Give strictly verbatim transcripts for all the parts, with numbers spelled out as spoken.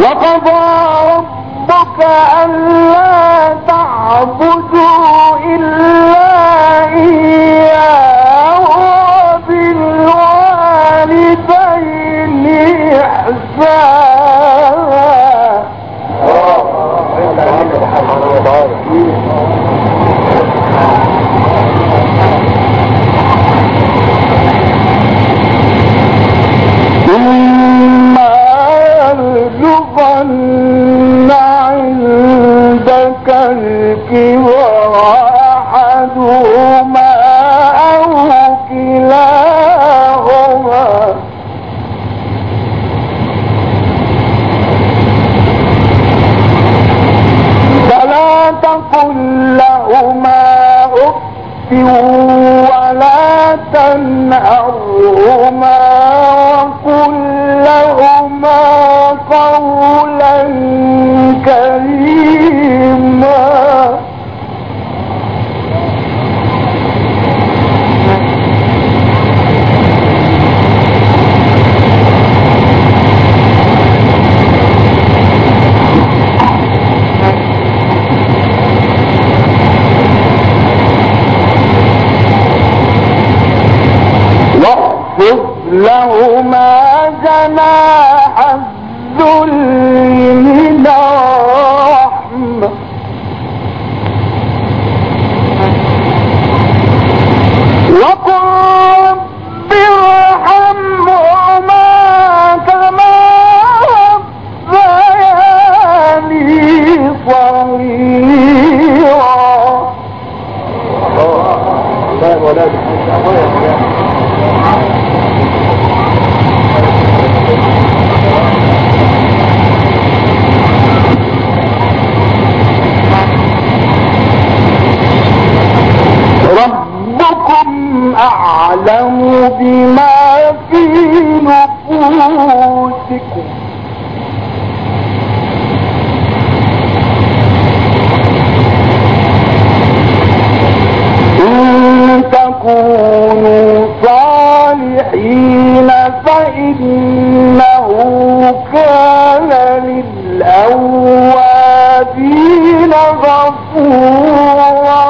وقضى ربك ألا تعبدوا إلا إياه وبالوالدين إحسانا. إما يبلغن عندك الكبر أحدهما أو كلاهما فلا تقل لهما أف ولا تنهرهما وقل لهما قولا كريما. واخفض لهما جناح الذل من الرحمة وقل رب ارحمهما كما ربياني صغيرا. ربكم أعلم بما في نفوسكم إن تكونوا صالحين فإنه كان للأوابين غفورا.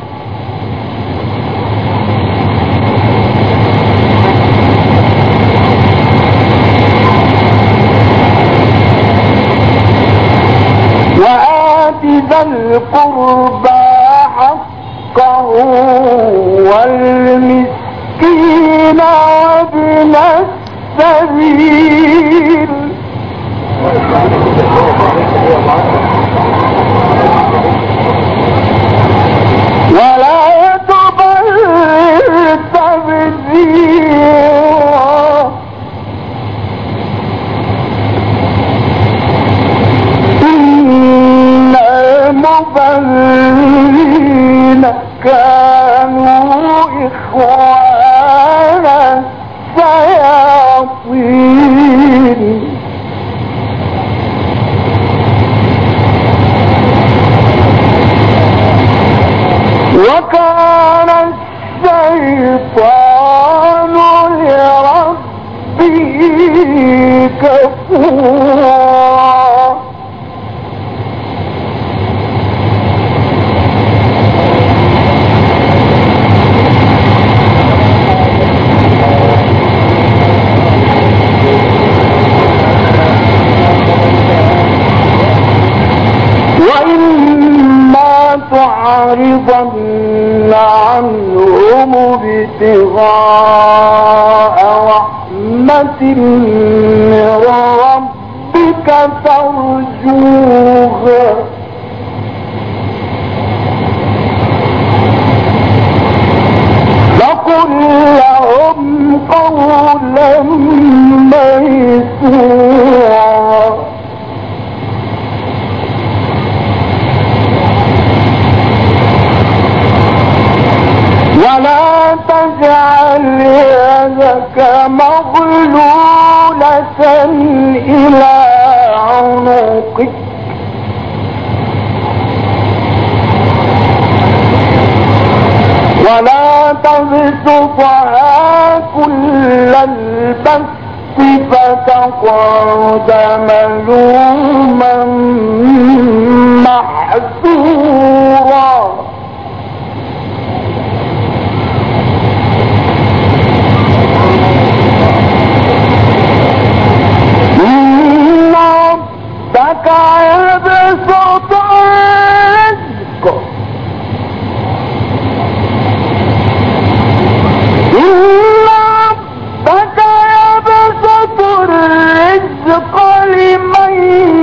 وآت ذا القربى حقه والمسكين وابن السبيل ولا تبذر تبذيرا إن المبذرين كانوا إخوان الشياطين وكان الشيطان لربه كفورا. وإما تعرضن عنهم ابتغاء رحمة من ربك ترجوها فقل لهم قولا ميسورا. ولا تجعل يدك مغلولة إلى عنقك ولا تبسطها كل البسط فتقعد يخرج ملوما محسورا إن ربك يبسط الرزق إن ربك يبسط الرزق لمن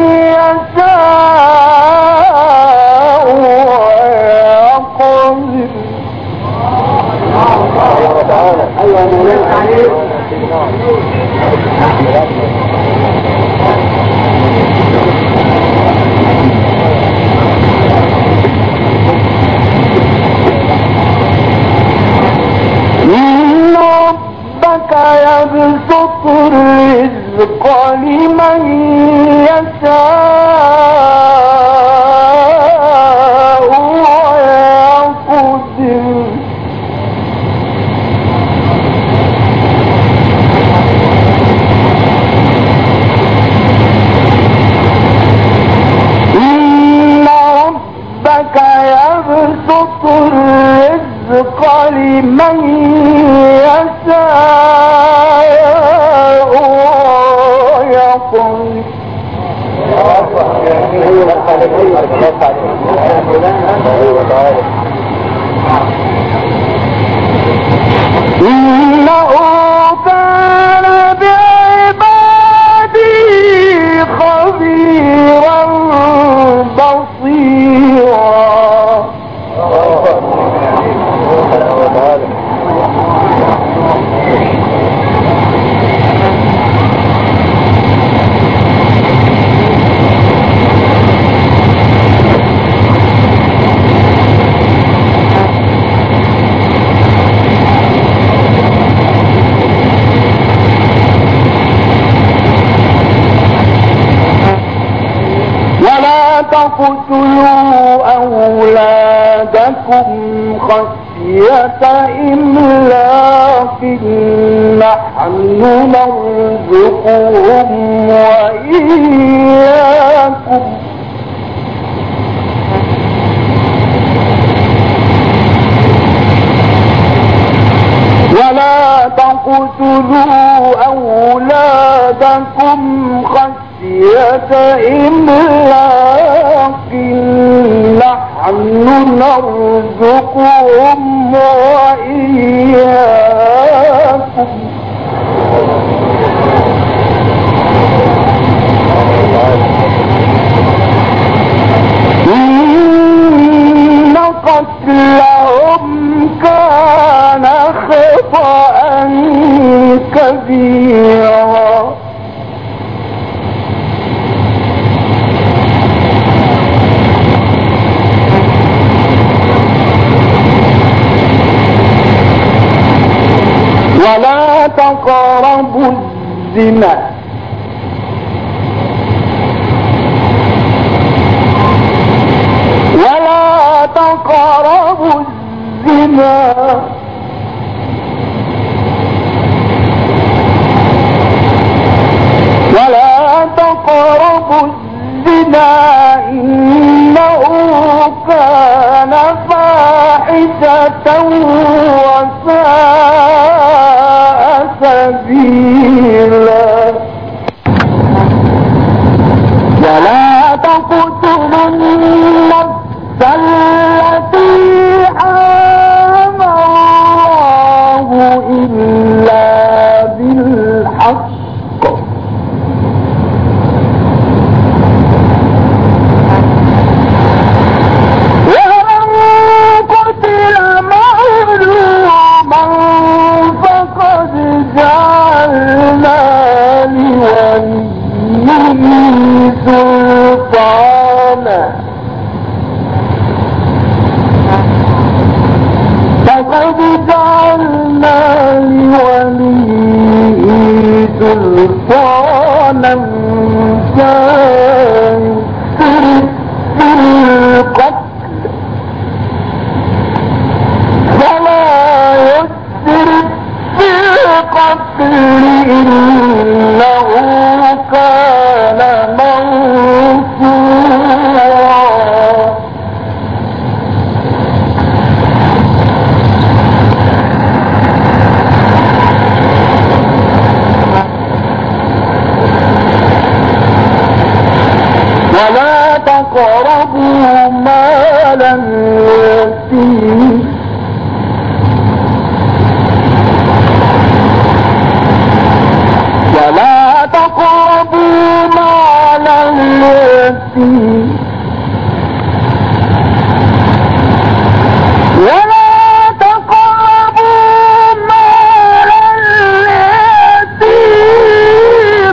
يشاء ويقدر إن ربك يبسط الرزق لمن يشاء ويقدر إن ربك يبسط الرزق لمن يشاء ويقدر إنه كان بعباده خبيرا بصيرا ولا تقتلوا أولادكم خشية إملاق نحن نرزقهم وإياكم ولا تقتلوا أولادكم خشية إملاق نحن نرزقهم وإياكم إن قتلهم كان خطأ كبيرا ولا تقربوا الزنا ولا تقربوا الزنا ولا تقربوا الزنا إنه كان فاحشة وساء سبيلا ولا تقتلوا النفس التي حرم الله إلا بالحق ومن قتل مظلوما فقد جعلنا لوليه سلطانا فقد جعلنا لوليه سلطانا فيسرف في القتل فلا يسرف في القتل إنه اليتيم ولا تقربوا مال اليتيم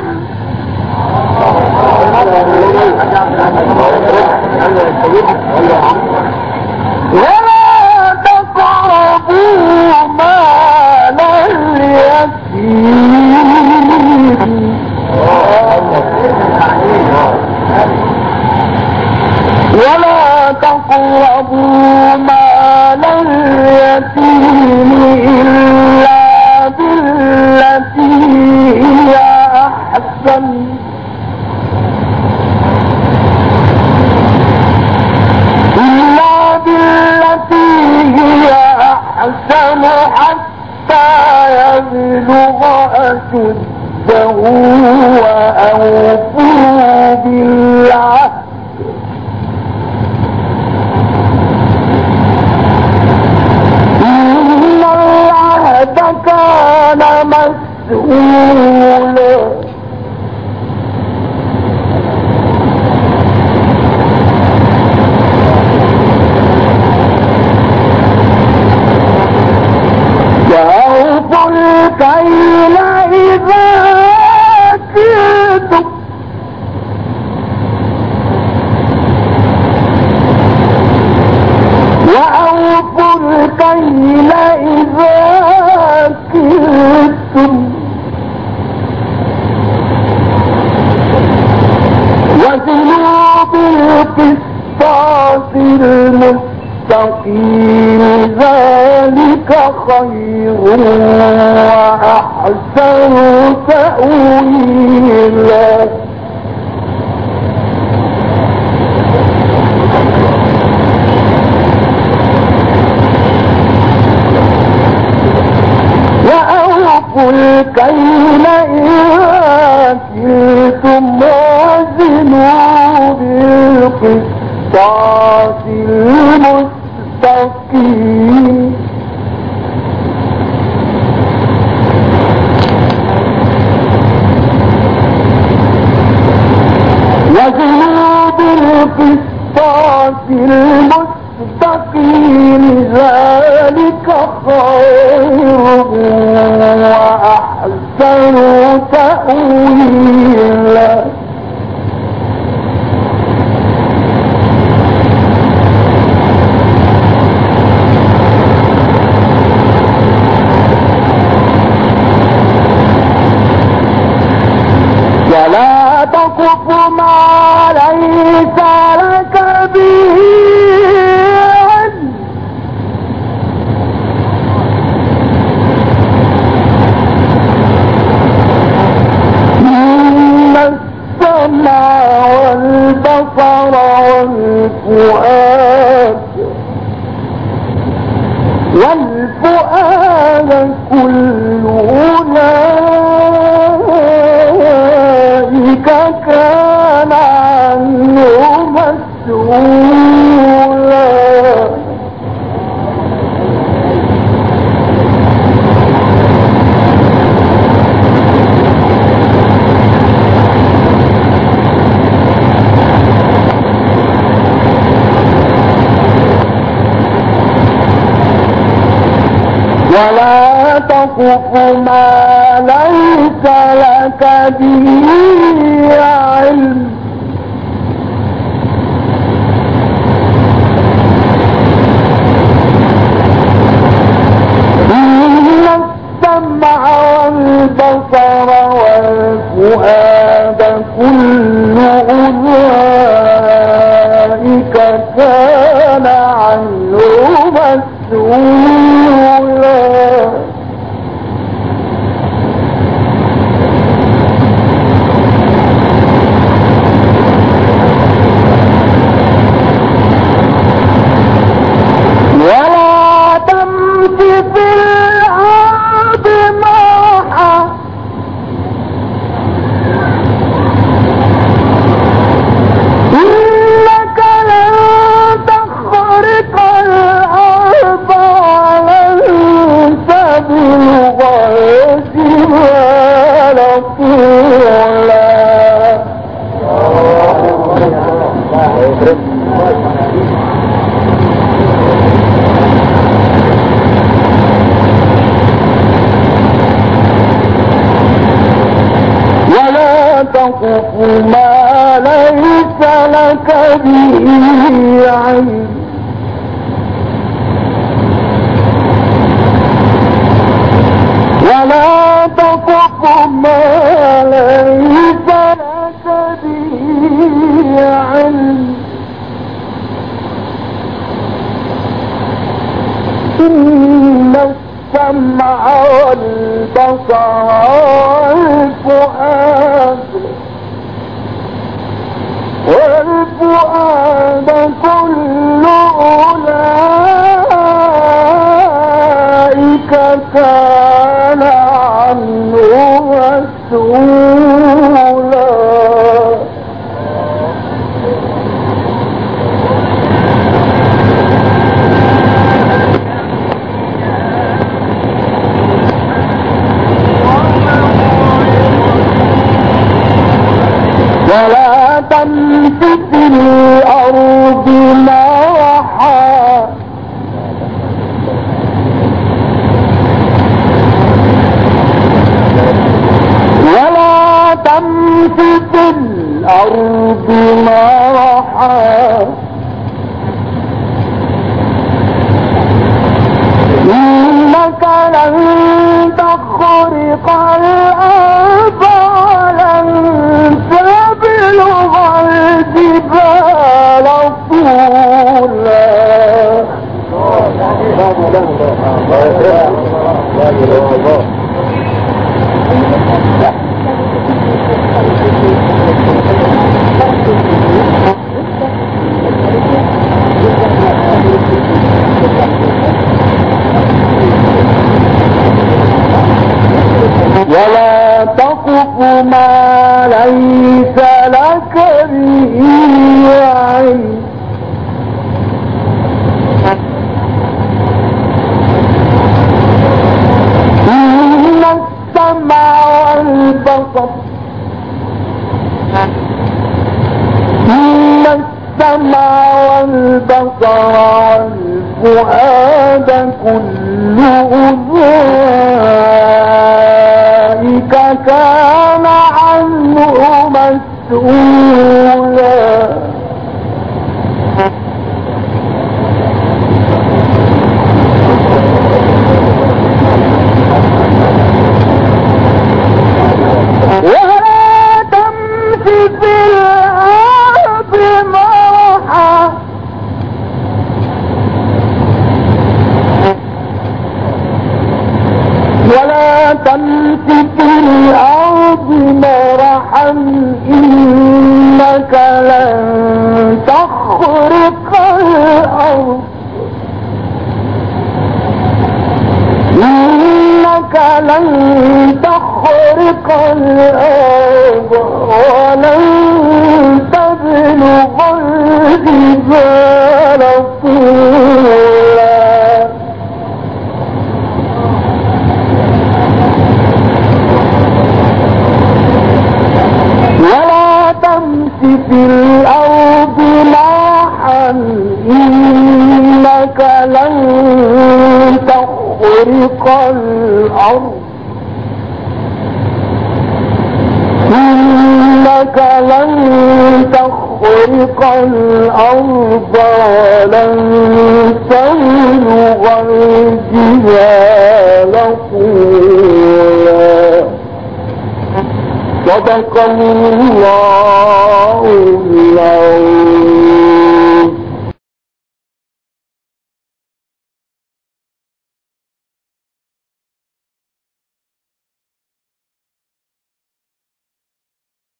ولا تقربوا مال اليتيم ولا تقربوا مال اليتيم إلا بالتي هي أحسن إلا بالتي هي أحسن حتى يبلغ أشده وأوفوا بالعهد إن العهد كان مسؤولا وأوفوا الكيل إذا كلتم وأوفوا الكيل إذا كلتم وزنوا بالقسطاس المستقيم ذلك خير وأحسن تأويلا وأوفوا الكيل إذا كلتم وزنوا بالقسطاس المستقيم وزنوا بالقسطاس المستقيم ذلك خير وأحسن تأويلا ولا تقف ما ليس لك به علم إن السمع والبصر والفؤاد والفؤاد كل أولئك كان عنه مسؤولا ولا تقف ما ليس لك به علم إن السمع والبصر والفؤاد كل أولئك كان عنه مسؤولا ولا تمش في الأرض مرحا إنك لن تخرق الأرض ولا تقف ما ليس لك به علم ولا تقف ما ليس لك به علم إن السمع والبصر والفؤاد والفؤاد كل أولئك كان عنه مسؤولا. ولا تمش في الأرض مرحا ولا تمش في الأرض مرحا إنك لن تخرق الأرض ولن تبلغ الجبال طولا. ولا تقف ما ليس لك به علم إن السمع والبصر إن السمع والبصر والفؤاد كل أولئك كان عنه مسؤولا. ولا تمش في الأرض مرحا ولا تمش في الأرض مرحا إنك لن تخرق الأرض إنك لن تخرق الأرض ولن تبلغ الجبال طولا. ولا تمش في الأرض مرحا إنك لن تخرق الأرض إنك لن تخرق الأرض ولن تبلغ الجبال طولا. صدق الله العظيم.